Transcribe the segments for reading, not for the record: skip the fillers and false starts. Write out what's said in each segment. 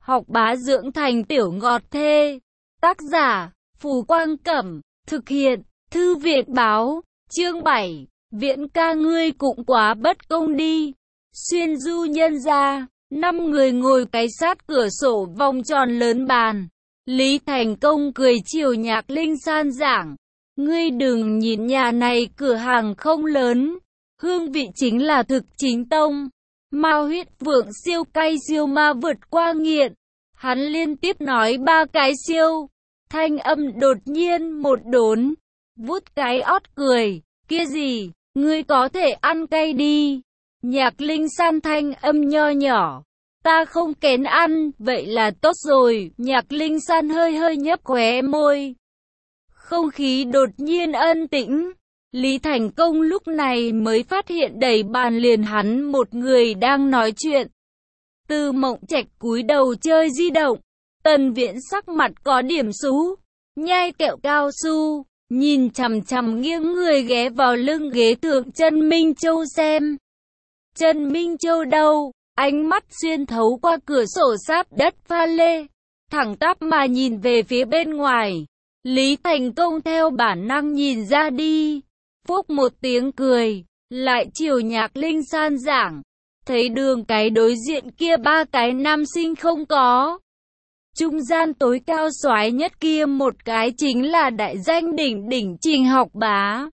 Học bá dưỡng thành tiểu ngọt thê. Tác giả, Phù Quang Cẩm. Thực hiện, Thư viện báo. Chương 7. Viễn ca ngươi cũng quá bất công đi. Xuyên du nhân gia. 5 người ngồi cái sát cửa sổ vòng tròn lớn bàn. Lý Thành Công cười chiều Nhạc Linh San giảng. Ngươi đừng nhìn nhà này cửa hàng không lớn. Hương vị chính là thực chính tông. Ma huyết vượng siêu cay siêu ma vượt qua nghiện. Hắn liên tiếp nói 3 cái siêu. Thanh âm đột nhiên một đốn. Vút cái ót cười. Kia gì, ngươi có thể ăn cay đi. Nhạc Linh San thanh âm nho nhỏ. Ta không kén ăn, vậy là tốt rồi. Nhạc Linh San hơi nhấp khóe môi. Không khí đột nhiên ân tĩnh. Lý Thành Công lúc này mới phát hiện đầy bàn liền hắn một người đang nói chuyện. Từ Mộng Trạch cúi đầu chơi di động. Tần Viễn sắc mặt có điểm xú, nhai kẹo cao su, nhìn chằm chằm nghiêng người ghé vào lưng ghế thượng Trần Minh Châu xem. Trần Minh Châu đâu? Ánh mắt xuyên thấu qua cửa sổ sáp đất pha lê, thẳng tắp mà nhìn về phía bên ngoài. Lý Thành Công theo bản năng nhìn ra đi. Phúc một tiếng cười, lại chiều Nhạc Linh San giảng. Thấy đường cái đối diện kia 3 cái nam sinh không có. Trung gian tối cao soái nhất kia một cái chính là đại danh đỉnh đỉnh Trình Học Bá.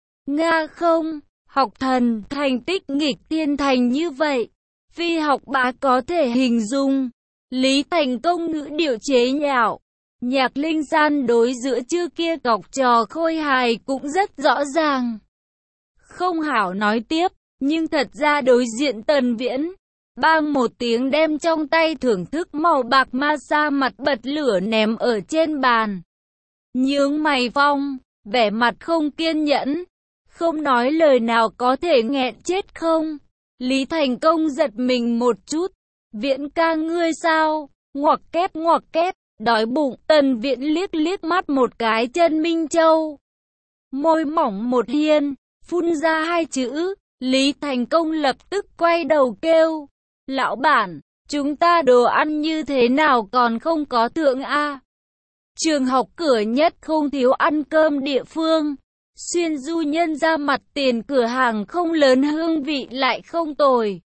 Nga không, học thần, thành tích nghịch thiên thành như vậy. Phi Học Bá có thể hình dung. Lý Thành Công ngữ điệu chế nhạo. Nhạc Linh San đối giữa chưa kia cọc trò khôi hài cũng rất rõ ràng. Không hảo nói tiếp, nhưng thật ra đối diện Tần Viễn. Bang một tiếng đem trong tay thưởng thức màu bạc ma sa mặt bật lửa ném ở trên bàn. Nhướng mày phong, vẻ mặt không kiên nhẫn. Không nói lời nào có thể nghẹn chết không? Lý Thành Công giật mình một chút. Viễn ca ngươi sao? Ngoặc kép, đói bụng. Tần Viễn liếc mắt một cái Trần Minh Châu. Môi mỏng một hiên, phun ra 2 chữ. Lý Thành Công lập tức quay đầu kêu. Lão bản, chúng ta đồ ăn như thế nào còn không có thượng a? Trường học cửa nhất không thiếu ăn cơm địa phương. Xuyên du nhân ra mặt tiền cửa hàng không lớn hương vị lại không tồi.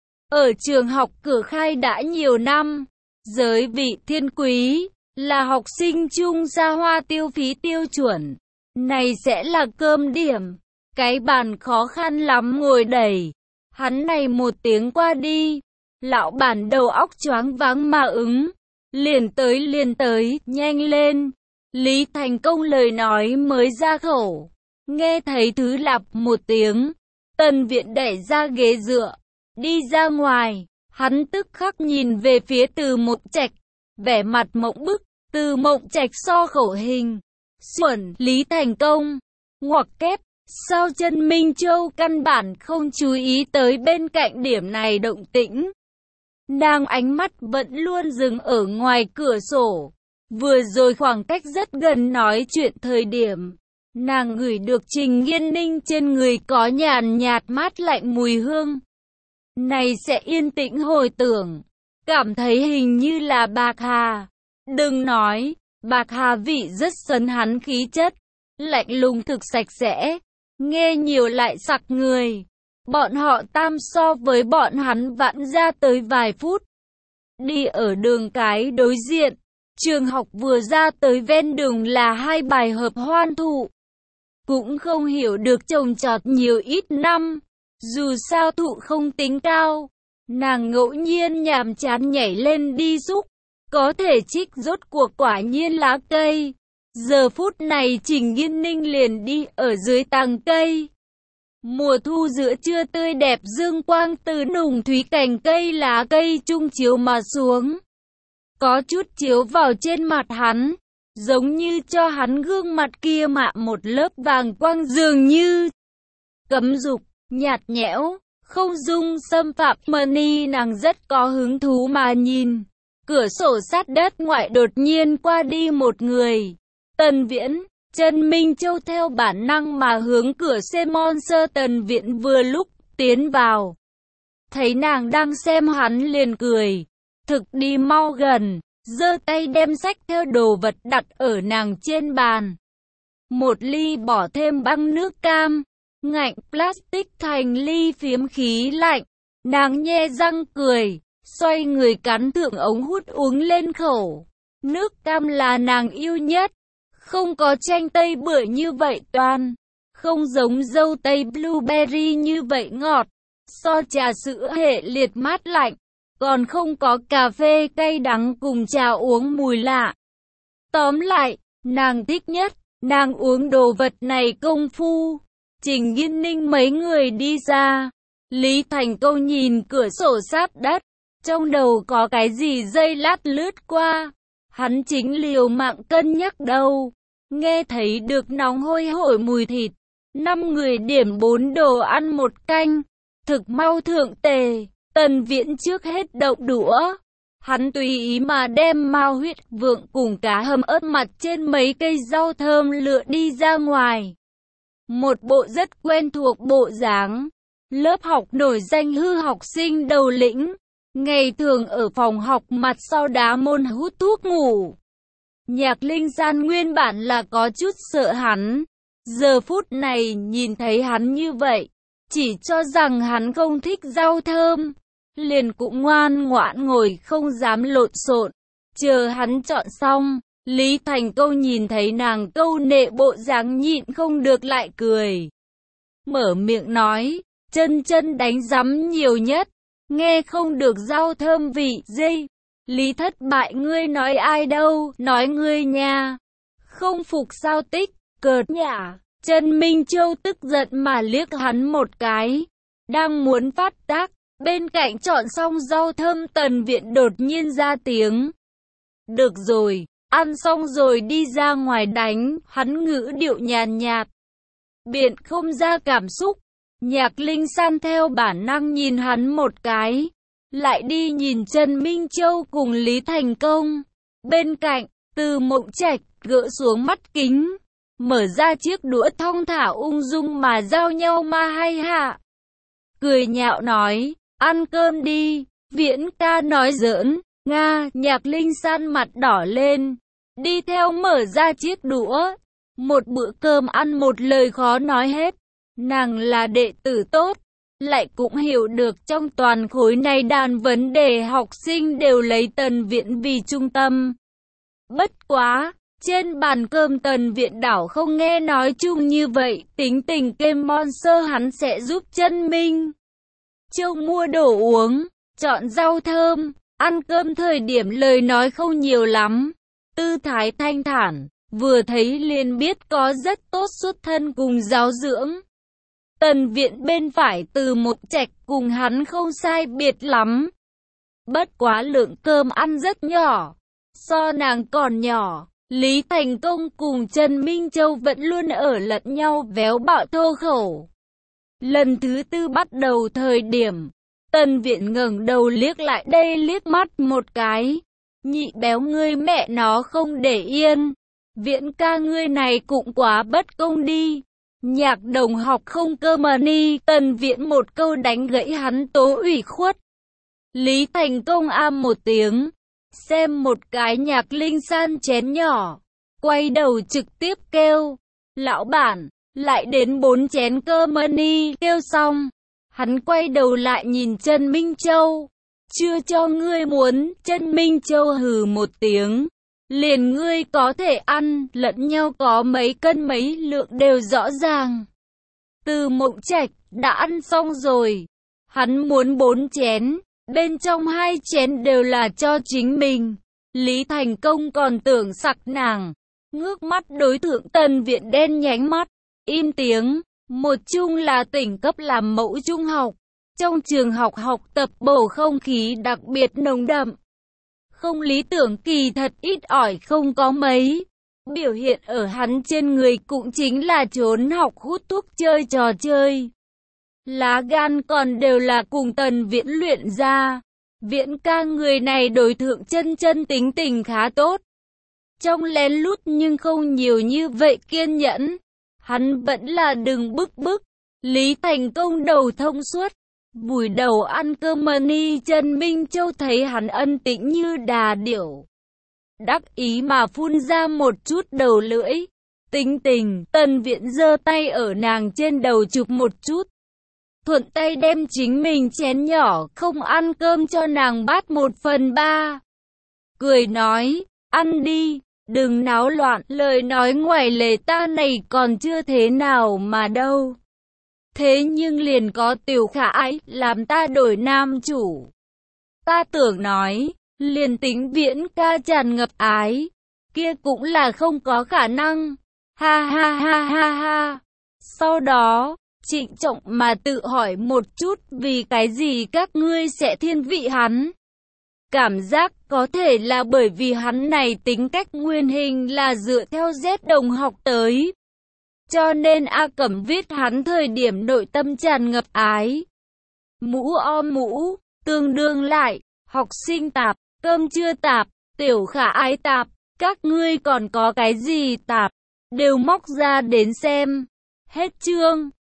Ở trường học cửa khai đã nhiều năm. Giới vị thiên quý, là học sinh chung xa hoa tiêu phí tiêu chuẩn. Này sẽ là cơm điểm. Cái bàn khó khăn lắm ngồi đầy. Hắn này một tiếng qua đi. Lão bản đầu óc choáng váng mà ứng. Liền tới, nhanh lên. Lý Thành Công lời nói mới ra khẩu. Nghe thấy thứ lặp một tiếng. Tần Viễn đẩy ra ghế dựa. Đi ra ngoài. Hắn tức khắc nhìn về phía Từ Mộng Trạch. Vẻ mặt mộng bức. Từ Mộng Trạch so khẩu hình. Xuẩn Lý Thành Công. Ngoặc kép. Sao Trần Minh Châu căn bản không chú ý tới bên cạnh điểm này động tĩnh. Nàng ánh mắt vẫn luôn dừng ở ngoài cửa sổ. Vừa rồi khoảng cách rất gần nói chuyện thời điểm. Nàng ngửi được Trình Nghiên Ninh trên người có nhàn nhạt mát lạnh mùi hương. Này sẽ yên tĩnh hồi tưởng. Cảm thấy hình như là Bạc Hà. Đừng nói, Bạc Hà vị rất sấn hắn khí chất. Lạnh lùng thực sạch sẽ. Nghe nhiều lại sặc người. Bọn họ tam so với bọn hắn vãn ra tới vài phút. Đi ở đường cái đối diện. Trường học vừa ra tới ven đường là 2 bài hợp hoan thụ. Cũng không hiểu được trồng trọt nhiều ít năm. Dù sao thụ không tính cao. Nàng ngẫu nhiên nhàm chán nhảy lên đi xúc. Có thể trích rốt cuộc quả nhiên lá cây. Giờ phút này Trình Nghiên Ninh liền đi ở dưới tàng cây. Mùa thu giữa trưa tươi đẹp dương quang từ nùng thúy cành cây lá cây trung chiếu mà xuống. Có chút chiếu vào trên mặt hắn. Giống như cho hắn gương mặt kia mạ một lớp vàng quang dường như. Cấm dục, nhạt nhẽo, không dung xâm phạm Mani nàng rất có hứng thú mà nhìn. Cửa sổ sát đất ngoại đột nhiên qua đi một người. Tần Viễn, Trần Minh Châu theo bản năng mà hướng cửa xe Monster. Tần Viễn vừa lúc tiến vào. Thấy nàng đang xem hắn liền cười. Thực đi mau gần, giơ tay đem xách theo đồ vật đặt ở nàng trên bàn. Một ly bỏ thêm băng nước cam, ngạnh plastic thành ly phiếm khí lạnh. Nàng nhe răng cười, xoay người cắn thượng ống hút uống lên khẩu. Nước cam là nàng yêu nhất, không có chanh tây bưởi như vậy toan, không giống dâu tây blueberry như vậy ngọt, so trà sữa hệ liệt mát lạnh, còn không có cà phê cay đắng cùng trà uống mùi lạ. Tóm lại, nàng thích nhất, nàng uống đồ vật này công phu. Trình Nghiên Ninh mấy người đi ra, Lý Thành Công nhìn cửa sổ sát đất, trong đầu có cái gì giây lát lướt qua, hắn chính liều mạng cân nhắc đâu. Nghe thấy được nóng hôi hổi mùi thịt, 5 người điểm 4 đồ ăn 1 canh, thực mau thượng tề. Tần Viễn trước hết động đũa, hắn tùy ý mà đem mao huyết vượng cùng cá hầm ớt mặt trên mấy cây rau thơm lựa đi ra ngoài. Một bộ rất quen thuộc bộ dáng, lớp học nổi danh hư học sinh đầu lĩnh, ngày thường ở phòng học mặt sau đá môn hút thuốc ngủ. Nhạc Linh San nguyên bản là có chút sợ hắn, giờ phút này nhìn thấy hắn như vậy, chỉ cho rằng hắn không thích rau thơm, liền cũng ngoan ngoãn ngồi không dám lộn xộn. Chờ hắn chọn xong, Lý Thành Công nhìn thấy nàng câu nệ bộ dáng nhịn không được lại cười. Mở miệng nói, chân chân đánh rắm nhiều nhất, nghe không được rau thơm vị dây. Lý thất bại ngươi nói ai đâu, nói ngươi nha. Không phục sao tích, cợt nhả. Trần Minh Châu tức giận mà liếc hắn một cái, đang muốn phát tác, bên cạnh chọn xong rau thơm Tần Viễn đột nhiên ra tiếng. Được rồi, ăn xong rồi đi ra ngoài đánh, hắn ngữ điệu nhàn nhạt. Biện không ra cảm xúc, Nhạc Linh San theo bản năng nhìn hắn một cái, lại đi nhìn Trần Minh Châu cùng Lý Thành Công. Bên cạnh, Từ Mộng Trạch gỡ xuống mắt kính, mở ra chiếc đũa thong thả ung dung mà giao nhau ma hay hạ. Cười nhạo nói, ăn cơm đi, Viễn ca nói giỡn, Nga. Nhạc Linh San mặt đỏ lên, đi theo mở ra chiếc đũa. Một bữa cơm ăn một lời khó nói hết. Nàng là đệ tử tốt, lại cũng hiểu được trong toàn khối này đàn vấn đề học sinh đều lấy Tần Viễn vì trung tâm. Bất quá, trên bàn cơm Tần Viễn đảo không nghe nói chung như vậy, tính tình kem monster hắn sẽ giúp Chân Minh Châu mua đồ uống, chọn rau thơm, ăn cơm thời điểm lời nói không nhiều lắm, tư thái thanh thản, vừa thấy liền biết có rất tốt xuất thân cùng giáo dưỡng. Tần Viễn bên phải Từ Mộng Trạch cùng hắn không sai biệt lắm. Bất quá lượng cơm ăn rất nhỏ, so nàng còn nhỏ. Lý Thành Công cùng Trần Minh Châu vẫn luôn ở lẫn nhau véo bạo thô khẩu. Lần thứ 4 bắt đầu thời điểm, Tần Viễn ngẩng đầu liếc lại đây liếc mắt một cái. Nhị béo ngươi mẹ nó không để yên. Viễn ca ngươi này cũng quá bất công đi. Nhạc đồng học không cơ mà ni. Tần Viễn một câu đánh gãy hắn tố ủy khuất. Lý Thành Công am một tiếng, xem một cái Nhạc Linh San chén nhỏ, quay đầu trực tiếp kêu, lão bản, lại đến 4 chén cơ mà ni. Kêu xong, hắn quay đầu lại nhìn Trần Minh Châu, chưa cho ngươi muốn. Trần Minh Châu hừ một tiếng, liền ngươi có thể ăn, lẫn nhau có mấy cân mấy lượng đều rõ ràng. Từ Mộng Trạch đã ăn xong rồi, hắn muốn 4 chén, bên trong 2 chén đều là cho chính mình. Lý Thành Công còn tưởng sặc nàng, ngước mắt đối thượng Tần Viễn đen nhánh mắt, im tiếng. Một chung là tỉnh cấp làm mẫu trung học, trong trường học học tập bầu không khí đặc biệt nồng đậm. Không lý tưởng kỳ thật ít ỏi không có mấy. Biểu hiện ở hắn trên người cũng chính là trốn học hút thuốc chơi trò chơi. Lá gan còn đều là cùng Tần Viễn luyện ra. Viễn ca người này đối thượng chân chân tính tình khá tốt. Trong lén lút nhưng không nhiều như vậy kiên nhẫn. Hắn vẫn là đừng bức. Lý Thành Công đầu thông suốt, Vùi đầu ăn cơm Mani Trân Minh Châu thấy hắn ân tĩnh như đà điểu. Đắc ý mà phun ra một chút đầu lưỡi. Tính tình, Tần Viễn giơ tay ở nàng trên đầu chụp một chút. Thuận tay đem chính mình chén nhỏ không ăn cơm cho nàng bát 1/3. Cười nói, ăn đi, đừng náo loạn, lời nói ngoài lề ta này còn chưa thế nào mà đâu. Thế nhưng liền có Tiểu Khả Ái làm ta đổi nam chủ. Ta tưởng nói, liền tính Viễn ca tràn ngập ái, kia cũng là không có khả năng. Ha ha ha ha ha. Sau đó, trịnh trọng mà tự hỏi một chút vì cái gì các ngươi sẽ thiên vị hắn. Cảm giác có thể là bởi vì hắn này tính cách nguyên hình là dựa theo Z đồng học tới. Cho nên A Cẩm viết hắn thời điểm nội tâm tràn ngập ái. Mũ o mũ, tương đương lại, học sinh tạp, cơm chưa tạp, Tiểu Khả Ái tạp, các ngươi còn có cái gì tạp, đều móc ra đến xem. Hết chương.